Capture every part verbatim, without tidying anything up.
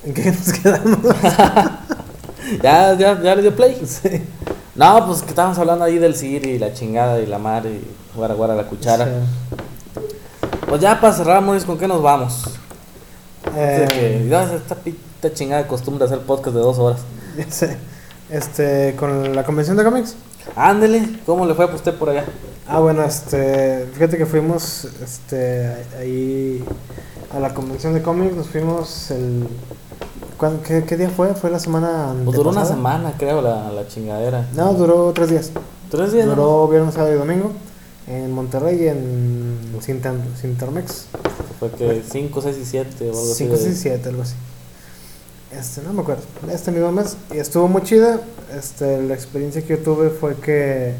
¿En qué nos quedamos? ya, ya, ya le dio play. Sí. No, pues que estábamos hablando ahí del Siri y la chingada y la mar y guara guara la cuchara. Sí. Pues ya para cerrar, Maurice, ¿con qué nos vamos? Eh, Que, ya, esta pita chingada de costumbre de hacer podcast de dos horas. ya sé. Este, con la convención de cómics. Ándele, ¿cómo le fue a usted por allá? Ah, bueno, este, fíjate que fuimos, este, ahí a la convención de cómics, nos fuimos el, ¿cuándo- qué, qué día fue? Fue la semana Pues duró una antepasada. semana, creo, la, la chingadera. No, duró tres días. ¿Tres días? ¿no? Duró viernes, sábado y domingo en Monterrey y en Cinter- Cintermex. Fue que cinco, seis y siete o algo así. cinco, de- seis, siete, algo así. Este, no me acuerdo. Este mismo mes. Y estuvo muy chida. Este, la experiencia que yo tuve fue que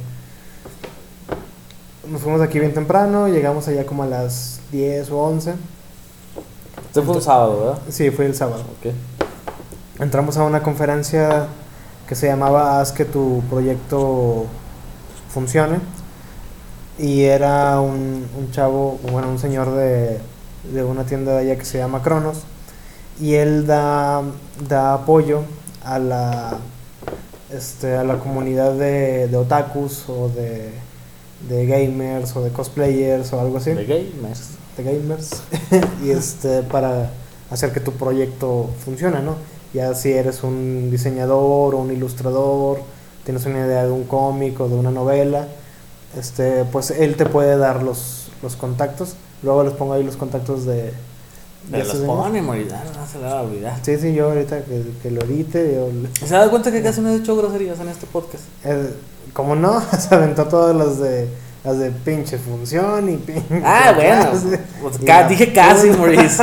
nos fuimos de aquí bien temprano. Llegamos allá como a las diez o once. Este fue un sábado, ¿verdad? Sí, fue el sábado. Ok. Entramos a una conferencia que se llamaba Haz que tu proyecto funcione. Y era un, un chavo, bueno, un señor de, de una tienda de allá que se llama Cronos. Y él da, da apoyo a la, este, a la comunidad de, de otakus o de, de gamers o de cosplayers o algo así. De gamers. De gamers. Y este, para hacer que tu proyecto funcione, ¿no? Ya si eres un diseñador o un ilustrador, tienes una idea de un cómic o de una novela, este, pues él te puede dar los, los contactos. Luego les pongo ahí los contactos de... Me este los señor. pone, morir, no se le va a olvidar. Sí, sí, yo ahorita que, que lo edite, yo, ¿Se da cuenta que casi no he hecho groserías en este podcast? eh, como no, se aventó todas las de las de pinche función y pinche Ah, bueno. clase, Pues, y ca- la dije casi, puta. Maurice.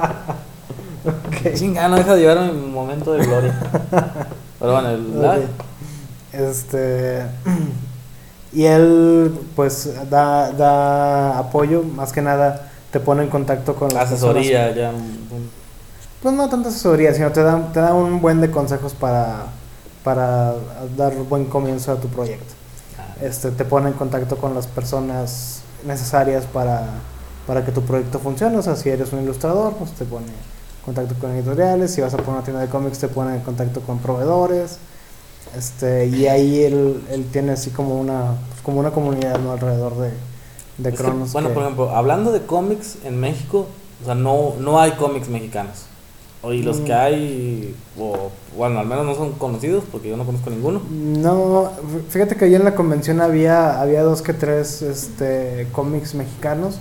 Ok. Chinga, no deja de llevarme mi momento de gloria. Pero bueno, el, Ok. Este y él pues da, da apoyo, más que nada te pone en contacto con la las asesoría personas. ya. un- Pues no tanta asesoría, sino te da, te da un buen de consejos para, para dar buen comienzo a tu proyecto. Este, te pone en contacto con las personas necesarias para, para que tu proyecto funcione. O sea, si eres un ilustrador, pues te pone en contacto con editoriales. Si vas a poner una tienda de cómics, te pone en contacto con proveedores. Este, y ahí él, él tiene así como una, pues como una comunidad, ¿no? Alrededor de, de Es que, Cronos. bueno, que- por ejemplo, hablando de cómics en México, o sea, no, no hay cómics mexicanos. O y los Mm. que hay, o bueno, al menos no son conocidos, porque yo no conozco ninguno. No, fíjate que ahí en la convención había, había dos que tres este, cómics mexicanos,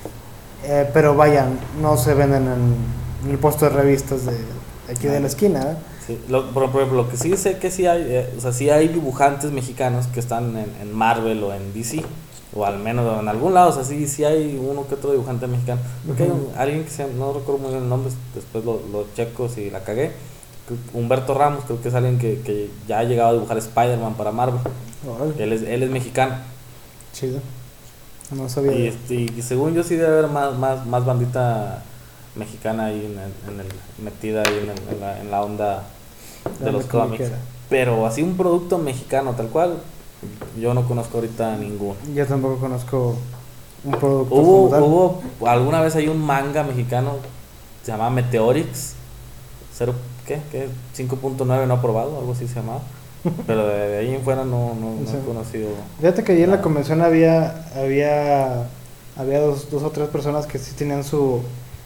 eh, pero vayan, no se venden en, en el puesto de revistas de, de aquí de la esquina. ¿eh? Sí, lo, por, por ejemplo, lo que sí sé que sí hay, eh, o sea, sí hay dibujantes mexicanos que están en, en Marvel o en D C, o al menos en algún lado, o sea, sí, sí hay uno que otro dibujante mexicano. Porque hay un- alguien que se llama- no recuerdo muy bien el nombre, después lo, lo checo si la cagué. Creo- Humberto Ramos, creo que es alguien que, que ya ha llegado a dibujar Spider-Man para Marvel. Órale, Él es, él es mexicano. chido. No sabía. Y, este, y según yo sí debe haber más, más, más bandita mexicana ahí en el, en el- metida ahí en, el- en la, en la onda de La los cómics. comiquera. Pero así un producto mexicano tal cual, yo no conozco ahorita ninguno. Yo tampoco conozco un producto Hubo, como tal. hubo alguna vez hay un manga mexicano, se llamaba Meteorix, cero, ¿qué? ¿Qué? cinco punto nueve no aprobado, algo así se llamaba. Pero de, de ahí en fuera no, no, no Sí. he conocido. Fíjate que ahí en la Ah. convención había había había dos, dos o tres personas que sí tenían su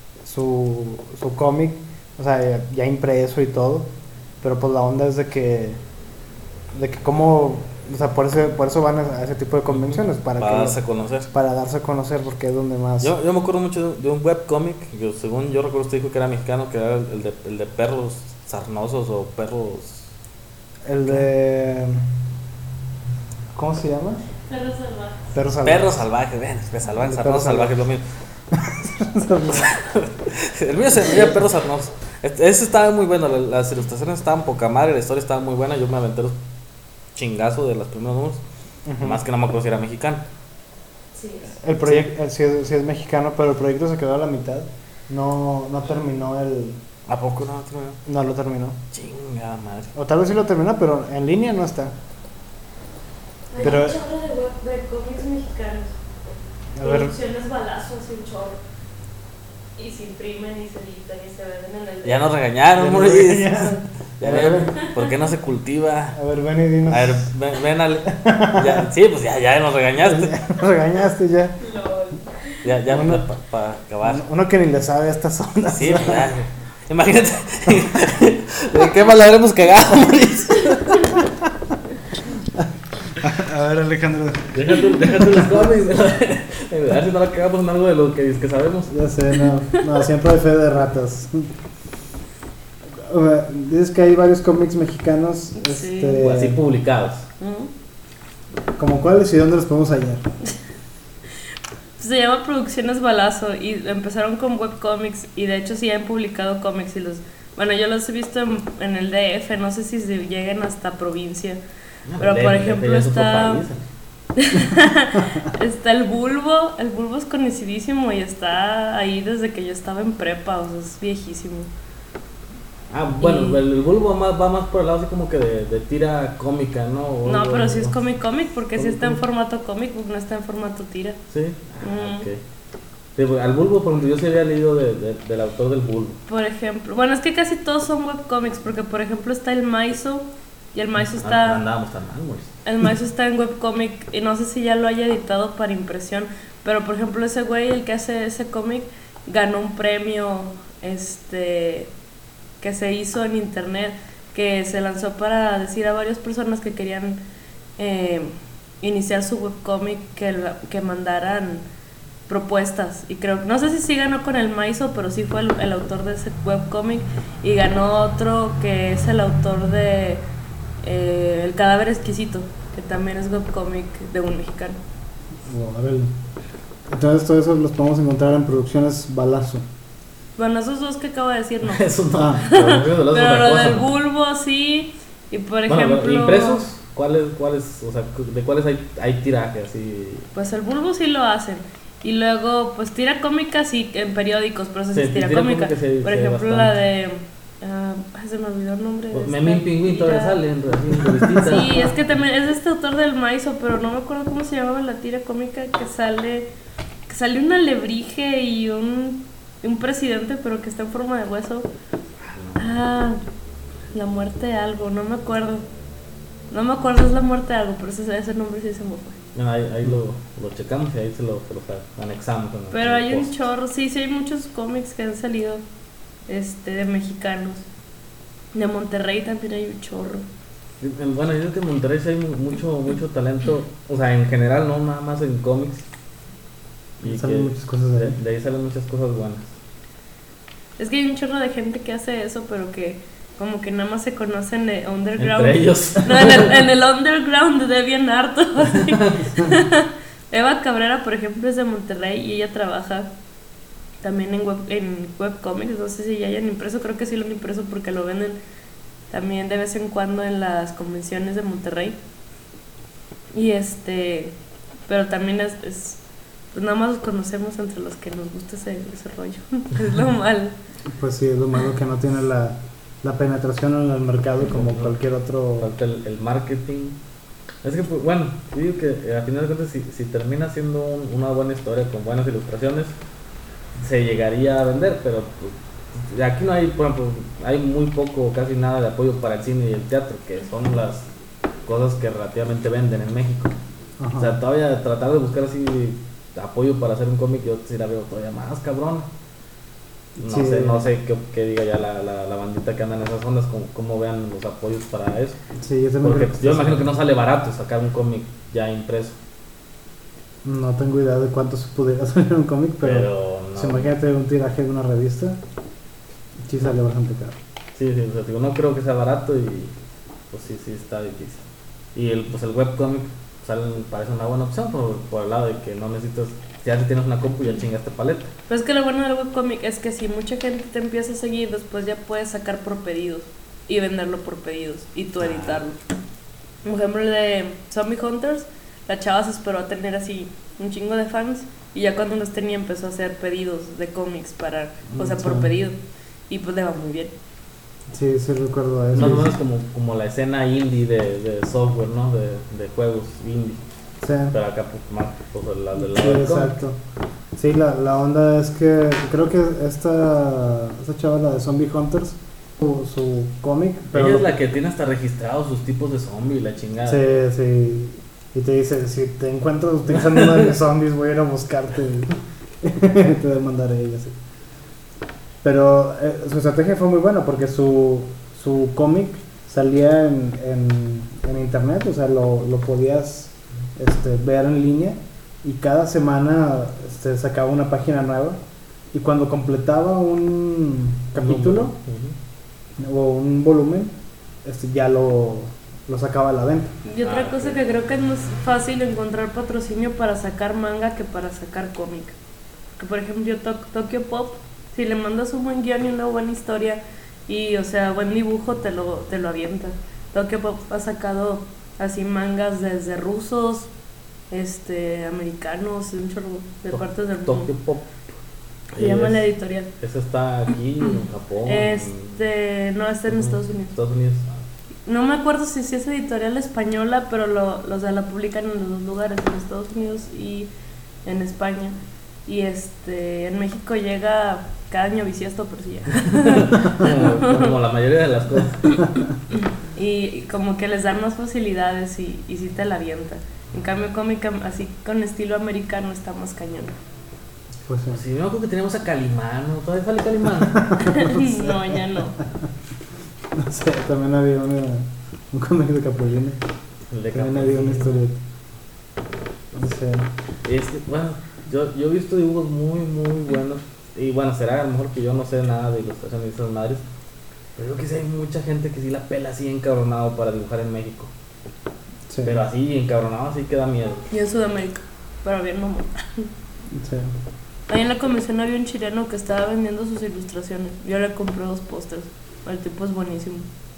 su, su cómic, o sea, ya, ya impreso y todo, pero pues la onda es de que de que como, o sea, por eso por eso van a ese tipo de convenciones para, para que darse a conocer. para darse a conocer, porque es donde más Yo, yo me acuerdo mucho de, de un webcómic, que según yo recuerdo usted dijo que era mexicano, que era el de, el de perros sarnosos o perros... el de ¿cómo se llama? Perros salvajes. Perros salvajes. Perros salvajes, ven, es que salvajes, El de sarnosos, perro salvajes, lo mismo. El mío se veía perros sarnosos. Este- Ese estaba muy bueno, la- las ilustraciones estaban poca madre, la historia estaba muy buena, yo me aventé los chingazos de los primeros números, Ujú. más que no me acuerdo si era mexicano. Sí. El proyecto sí. es, sí es mexicano, pero el proyecto se quedó a la mitad. No no terminó el ¿A poco no? Otro? no lo terminó. Chingada madre. O tal vez sí lo terminó, pero en línea no está. Hay Pero- un chorro de web de cómics mexicanos. A ver, Producciones balazos y un chorro. Y se imprimen y se editan y se venden en el... Ya nos regañaron, Ya nos Moris. regañaron. Ya ven, ¿por qué no se cultiva? A ver, ven y dinos. A ver, ven, ven Ale. Ya, sí, pues ya, ya nos regañaste. Nos regañaste ya. LOL. Ya, ya, Uno- para pa acabar. Uno que ni le sabe a estas ondas. Sí, pues ya. Imagínate. ¿De qué mal la habremos cagado, Moris? A ver, Alejandro. Déjate, déjate los cómics. A ver si no la cagamos en algo de lo que, que sabemos. Ya sé, no. No, siempre hay fe de ratas. O sea, dices que hay varios cómics mexicanos. Sí. Este, O así publicados. Ujú. ¿Como cuáles y dónde los podemos hallar? Se llama Producciones Balazo y empezaron con webcomics y de hecho sí han publicado cómics y los... Bueno, yo los he visto en, en el D F, no sé si se lleguen hasta provincia. Pero por ejemplo está... está el Bulbo, el Bulbo es conocidísimo y está ahí desde que yo estaba en prepa, o sea, es viejísimo. Ah, bueno, Y- el, el bulbo va más, va más por el lado así como que de, de tira cómica, ¿no? O- No, pero o- sí es cómic cómic porque sí Cómic está en cómic. formato comic book, no está en formato tira. Sí, ah, Mm. ok. Sí, pues, al bulbo, por ejemplo, yo sí había leído de, de- del autor del bulbo. Por ejemplo, bueno, es que casi todos son webcomics porque por ejemplo está el Maizo y el Maizo Ah, está... andábamos tan mal, Moris. El maestro está en webcomic y no sé si ya lo haya editado para impresión, pero por ejemplo ese güey, el que hace ese cómic, ganó un premio este que se hizo en internet, que se lanzó para decir a varias personas que querían eh, iniciar su webcomic que, la- que mandaran propuestas. Y creo, no sé si sí ganó con el Maizo, pero sí fue el, el autor de ese webcomic y ganó otro que es el autor de eh, El Cadáver Exquisito, que también es webcomic de un mexicano. Wow, a ver. Entonces todo eso los podemos encontrar en Producciones Balazo. Bueno, esos dos que acabo de decir no. Eso no. Ah. Pero lo mío de los Pero otra lo cosa. del bulbo sí. Y por Bueno, ejemplo, impresos, ¿cuáles, cuáles, o sea, de cuáles hay, hay tiraje así? pues el bulbo sí lo hacen. Y luego, pues tira cómica sí en periódicos, pero eso sí Sí, es tira, tira cómica. cómica sí, por sí, ejemplo, bastante. la de. ah, ay, se me olvidó el nombre. de Pues, esta Memín Pingüín todavía tira. sale en en revistas. Sí, es que también es de este autor del Maizo, pero no me acuerdo cómo se llamaba la tira cómica que sale. Que sale una alebrije y un, y un presidente, pero que está en forma de hueso. Ah, la muerte de algo, no me acuerdo. No me acuerdo, es la muerte de algo, pero ese, ese nombre sí se me fue. No, ahí, ahí lo, lo checamos y ahí se lo, se lo anexamos. en el- Pero en el hay un post. chorro, sí, sí hay muchos cómics que han salido este, de mexicanos. De Monterrey también hay un chorro. Bueno, yo creo que en Monterrey sí hay mu- mucho, mucho talento, o sea, en general, no nada más en cómics. Y Salen que muchas cosas de de, ahí. de ahí salen muchas cosas buenas. Es que hay un chorro de gente que hace eso, pero que como que nada más se conocen de underground. Entre ellos. No, en el, en el underground de DeviantArt. así. Eva Cabrera, por ejemplo, es de Monterrey y ella trabaja también en web, en webcomics. No sé si ya hayan impreso, creo que sí lo han impreso porque lo venden también de vez en cuando en las convenciones de Monterrey. Y este, pero también es, es pues nada más los conocemos entre los que nos gusta ese, ese rollo. Es lo malo. Pues sí, es lo malo que no tiene la, la penetración en el mercado como cualquier otro. Falta el, el marketing. Es que, pues, bueno, yo digo que eh, a final de cuentas, si, si termina siendo un- una buena historia con buenas ilustraciones, se llegaría a vender, pero pues, aquí no hay, por ejemplo, hay muy poco o casi nada de apoyo para el cine y el teatro, que son las cosas que relativamente venden en México. Ajá. O sea, todavía tratar de buscar así apoyo para hacer un cómic, yo sí la veo todavía más cabrón. No Sí. sé, no sé qué, qué diga ya la, la, la bandita que anda en esas ondas, cómo, cómo vean los apoyos para eso. Sí, yo también Porque creo que yo está imagino que así. no sale barato sacar un cómic ya impreso, No tengo idea de cuánto se pudiera salir un cómic, pero, pero si no. imagínate un tiraje de una revista, sí sale bastante caro. Sí, sí, o sea, digo, no creo que sea barato y pues sí, sí está difícil. Y el, pues el webcomic sale, parece una buena opción por, por el lado de que no necesitas, ya si tienes una compu ya chingaste paleta. Pero es que lo bueno del webcomic es que si mucha gente te empieza a seguir, después ya puedes sacar por pedidos y venderlo por pedidos y tú editarlo. Por ejemplo, el de Zombie Hunters, la chava se esperó a tener así un chingo de fans y ya cuando los tenía empezó a hacer pedidos de cómics para, o sea, por Sí. pedido y pues le va muy bien. Sí, sí recuerdo Es eso. más o menos como, como la escena indie de, de software, ¿no? De, de juegos indie. Sí, Pero acá pues más pues, la de la sí, del cómic. exacto. Sí, la, la onda es que creo que esta, esta chava, la de Zombie Hunters, su, su cómic. Pero ella lo, es la que tiene hasta registrados sus tipos de zombie, la chingada. Sí, sí. Y te dice, si te encuentro utilizando uno de mis zombies, voy a ir a buscarte. Te demandaré y así. Pero eh, su estrategia fue muy buena porque su, su cómic salía en, en, en internet, o sea, lo, lo podías este, ver en línea y cada semana este, sacaba una página nueva y cuando completaba un capítulo uh-huh. o un volumen, este, ya lo, lo sacaba a la venta. Y otra ah, cosa okay. que creo que es más fácil encontrar patrocinio para sacar manga que para sacar cómic. Que por ejemplo yo to- Tokyo Pop, si le mandas un buen guión y una buena historia y o sea buen dibujo te lo, te lo avienta. Tokyo Pop ha sacado así mangas desde rusos, este, americanos, un chorro de to- partes del mundo. Tokyo Pop. Se llama la editorial. ¿Esa está aquí en Japón? Este, no, está en uh-huh. Estados Unidos. Estados Unidos. No me acuerdo si, si es editorial española, pero lo, lo, o sea, la publican en los dos lugares, en Estados Unidos y en España. Y este, en México llega cada año bisiesto, pero sí llega. Como la mayoría de las cosas. Y, y como que les dan más facilidades y, y sí te la avienta. En cambio, cómica así con estilo americano está más cañón. Pues sí, sí, me acuerdo que teníamos a Calimán, ¿no? ¿Todavía sale Calimán? No, ya no. No sé, también había una, un cómic de Capolino. El de También había una historieta. No sé. Este, bueno, yo, yo he visto dibujos muy, muy buenos. Y bueno, será a lo mejor que yo no sé nada de ilustración de esas madres. Pero creo que sí hay mucha gente que sí la pela así encabronado para dibujar en México. Sí. Pero así encabronado, así que da miedo. Y en Sudamérica, pero bien mamón. Sí. Ahí en la convención había un chileno que estaba vendiendo sus ilustraciones. Yo le compré dos pósters. El tipo es buenísimo.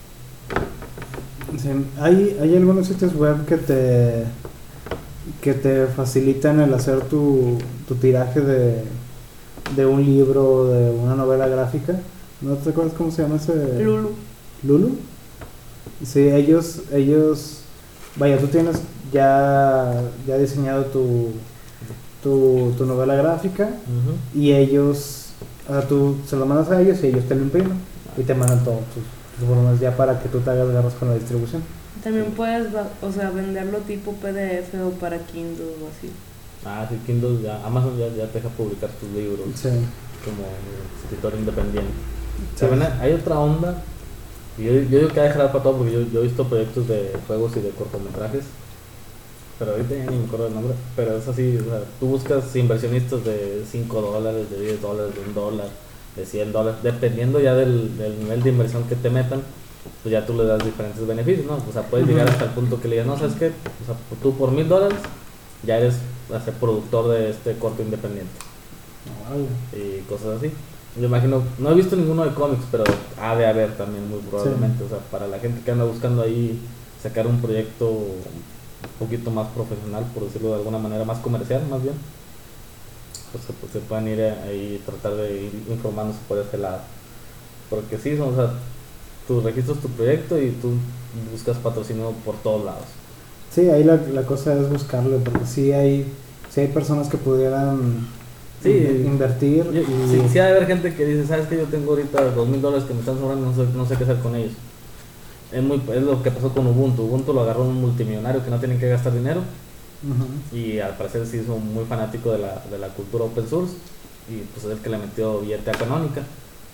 Sí, hay, hay algunos sitios web que te que te facilitan el hacer tu, tu tiraje de, de un libro, de una novela gráfica. ¿No te acuerdas cómo se llama ese? Lulu. ¿Lulu? Sí, ellos, ellos, vaya, tú tienes ya, ya diseñado tu, tu, tu novela gráfica uh-huh. y ellos, o sea, tú se lo mandas a ellos y ellos te lo imprimen y te mandan todos tus, tus volúmenes ya para que tú te hagas garras con la distribución. También puedes, o sea, venderlo tipo P D F o para Kindle o así. Ah, sí, Kindle ya, Amazon ya, ya te deja publicar tus libros sí. como escritor independiente. Sí. También hay otra onda, y yo, yo digo que hay que dejar para todo porque yo, yo he visto proyectos de juegos y de cortometrajes, pero ahorita ya ni me acuerdo el nombre, pero es así, o sea, tú buscas inversionistas de cinco dólares, de diez dólares, de un dólar, de cien dólares, dependiendo ya del, del nivel de inversión que te metan, pues ya tú le das diferentes beneficios, ¿no? O sea, puedes llegar hasta el punto que le digas, no, ¿sabes qué? O sea, tú por mil dólares ya eres a ser productor de este corto independiente. Vale. Y cosas así. Yo imagino, no he visto ninguno de cómics, pero ha de haber también muy probablemente. Sí. O sea, para la gente que anda buscando ahí sacar un proyecto un poquito más profesional, por decirlo de alguna manera, más comercial más bien, pues se, pues, se pueden ir ahí y tratar de ir informándose por ese lado. Porque sí, o sea, tú registras tu proyecto y tú buscas patrocinio por todos lados. Sí, ahí la, la cosa es buscarlo, porque sí hay, sí hay personas que pudieran sí, invertir. Yo, y... sí, sí hay haber gente que dice, ¿sabes qué? Yo tengo ahorita dos mil dólares que me están sobrando, no sé, no sé qué hacer con ellos. Es, muy, es lo que pasó con Ubuntu. Ubuntu lo agarró un multimillonario que no tiene que gastar dinero. Uh-huh. Y al parecer sí hizo muy fanático de la, de la cultura open source. Y pues es el que le metió billete a Canónica.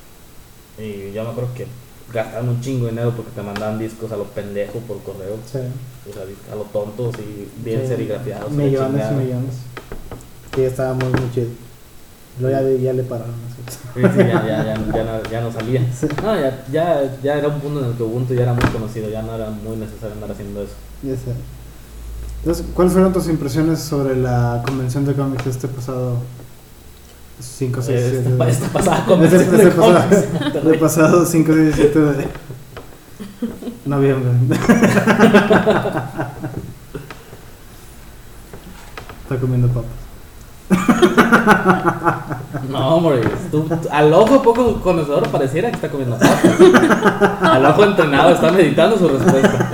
Y yo me acuerdo que gastaron un chingo de dinero porque te mandaban discos a lo pendejo por correo. Sí. O sea, a lo tontos y bien sí. serigrafiados. Millones y millones. Sí, estaba muy, muy chido. Luego ya, ya le pararon. Sí, sí, ya, ya, ya, ya, no, ya no salía. Sí. No, ya, ya, ya era un punto en el que Ubuntu ya era muy conocido, ya no era muy necesario andar haciendo eso. Ya sé. Entonces, ¿cuáles fueron tus impresiones sobre la convención de cómics este pasado cinco, seis, siete? Esta, esta pasada convención este, de este cómics. Pasado, el pasado cinco, seis, siete de noviembre. Está comiendo papas. No, hombre, tú, tú, al ojo poco conocedor pareciera que está comiendo papas. Al ojo entrenado está meditando su respuesta.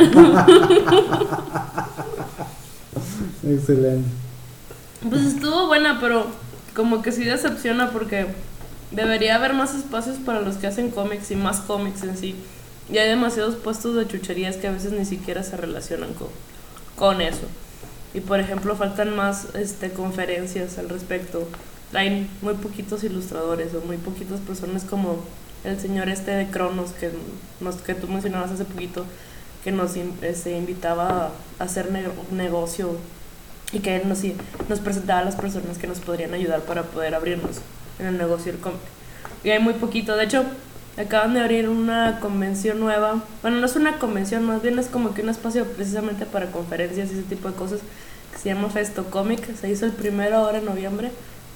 Excelente. Pues estuvo buena, pero como que sí decepciona porque debería haber más espacios para los que hacen cómics y más cómics en sí. Y hay demasiados puestos de chucherías que a veces ni siquiera se relacionan con, con eso. Y por ejemplo faltan más este, conferencias al respecto. Hay muy poquitos ilustradores o muy poquitas personas como el señor este de Cronos que, nos, que tú mencionabas hace poquito, que nos este, invitaba a hacer ne- negocio y que él nos, nos presentaba a las personas que nos podrían ayudar para poder abrirnos en el negocio del cómic. Y hay muy poquito. De hecho, acaban de abrir una convención nueva. Bueno, no es una convención, más bien es como que un espacio precisamente para conferencias y ese tipo de cosas, que se llama Festo Comic. Se hizo el primero ahora en noviembre.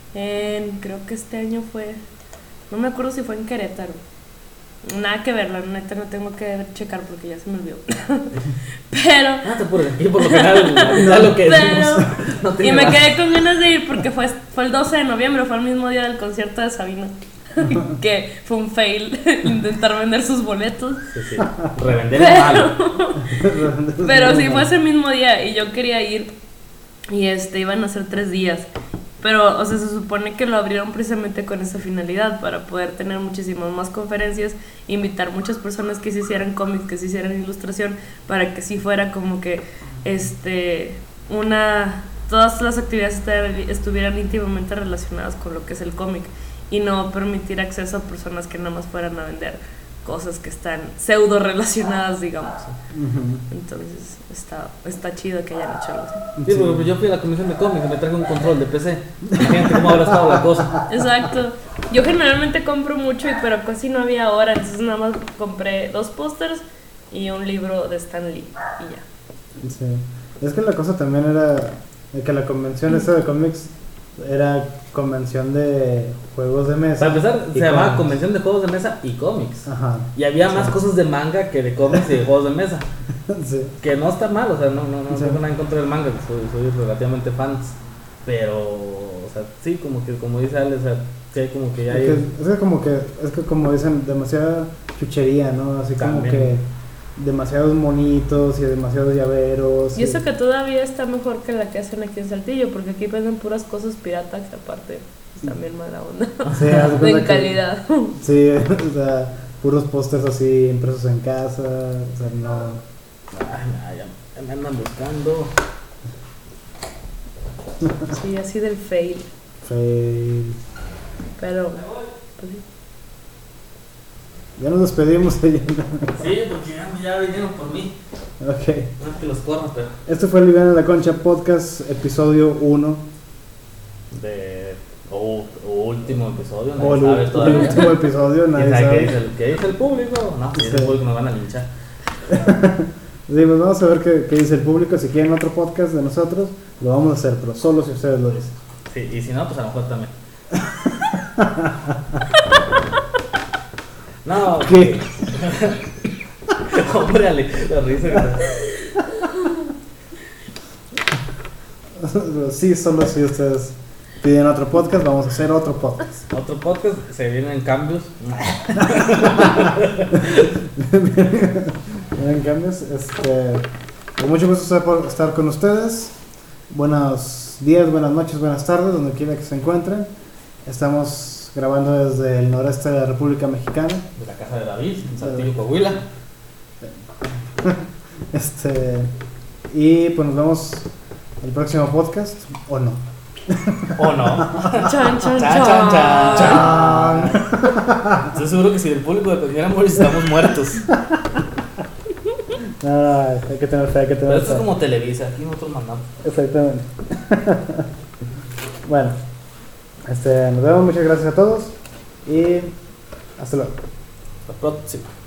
En, creo que este año fue, no me acuerdo si fue en Querétaro. Nada que ver, la neta no tengo que checar porque ya se me olvidó. Pero Ah, te apures. Y por lo general, no, lo que decimos. No y tiene me más. quedé con ganas de ir porque fue, fue el doce de noviembre, fue el mismo día del concierto de Sabina. Que fue un fail intentar vender sus boletos. Sí, sí. Revender es malo. Pero sí fue ese mismo día y yo quería ir. Y este iban a ser tres días. Pero, o sea, se supone que lo abrieron precisamente con esa finalidad, para poder tener muchísimas más conferencias, invitar muchas personas que se hicieran cómics, que se hicieran ilustración, para que sí fuera como que, este, una, todas las actividades estuvieran íntimamente relacionadas con lo que es el cómic, y no permitir acceso a personas que nada más fueran a vender cosas que están pseudo relacionadas, digamos. Uh-huh. Entonces está, está chido que hayan hecho algo así. Sí, porque yo fui a la comisión de cómics y me traje un control de P C. Imagínate cómo habrá estado la cosa. Exacto. Yo generalmente compro mucho, pero casi no había hora, entonces nada más compré dos pósters y un libro de Stan Lee y ya. Sí. Es que la cosa también era que la convención esta de cómics era convención de juegos de mesa. Para empezar, se llamaba convención de juegos de mesa y cómics. Ajá. Y había sí. más cosas de manga que de cómics y de juegos de mesa. Sí. Que no está mal, o sea, no, no, no sí. tengo nada en contra del manga, soy, soy relativamente fans. Pero, o sea, sí, como que, como dice Ale, o sea, sí hay como que ya hay... Es que, es que como que, es que como dicen, demasiada chuchería, ¿no? Así También. como que demasiados monitos y demasiados llaveros. Y eso y... que todavía está mejor que la que hacen aquí en Saltillo, porque aquí venden puras cosas piratas que aparte están bien mala onda. Sí, de calidad. Que, sí, o sea, puros pósters así impresos en casa, o sea, no... Ay, ya, ya me andan buscando. Sí, así del fail. Fail. Pero, pues sí. Ya nos despedimos. Sí, porque ya, ya vinieron por mí. Ok. No es que los corran, pero... Esto fue Liviana la Concha Podcast, episodio uno. De... O, o último episodio, o el, sabe el último episodio, nadie sabe. ¿Qué dice, el, ¿Qué dice el público? No, si sí. dice el público nos van a linchar. Sí, pues vamos a ver qué, qué dice el público. Si quieren otro podcast de nosotros, lo vamos a hacer, pero solo si ustedes lo dicen. Sí, y si no, pues a lo mejor también. No, ¿qué? Hombre, Ale, la risa. Sí, solo si ustedes piden otro podcast, vamos a hacer otro podcast. Otro podcast, se vienen cambios. Vienen cambios. Este, con mucho gusto estar con ustedes. Buenos días, buenas noches, buenas tardes, donde quiera que se encuentren. Estamos grabando desde el noreste de la República Mexicana. De la casa de David, en Saltillo, Coahuila. Este, y pues nos vemos el próximo podcast, o no. O no. Chan, chan, chan, chan, chan, chan. Estoy seguro que si el público dependiéramos estamos muertos. No, hay que tener fe, hay que tener Pero fe. esto es como Televisa, aquí nosotros mandamos. Exactamente. Bueno, este, nos vemos, muchas gracias a todos y hasta luego. Hasta la próxima.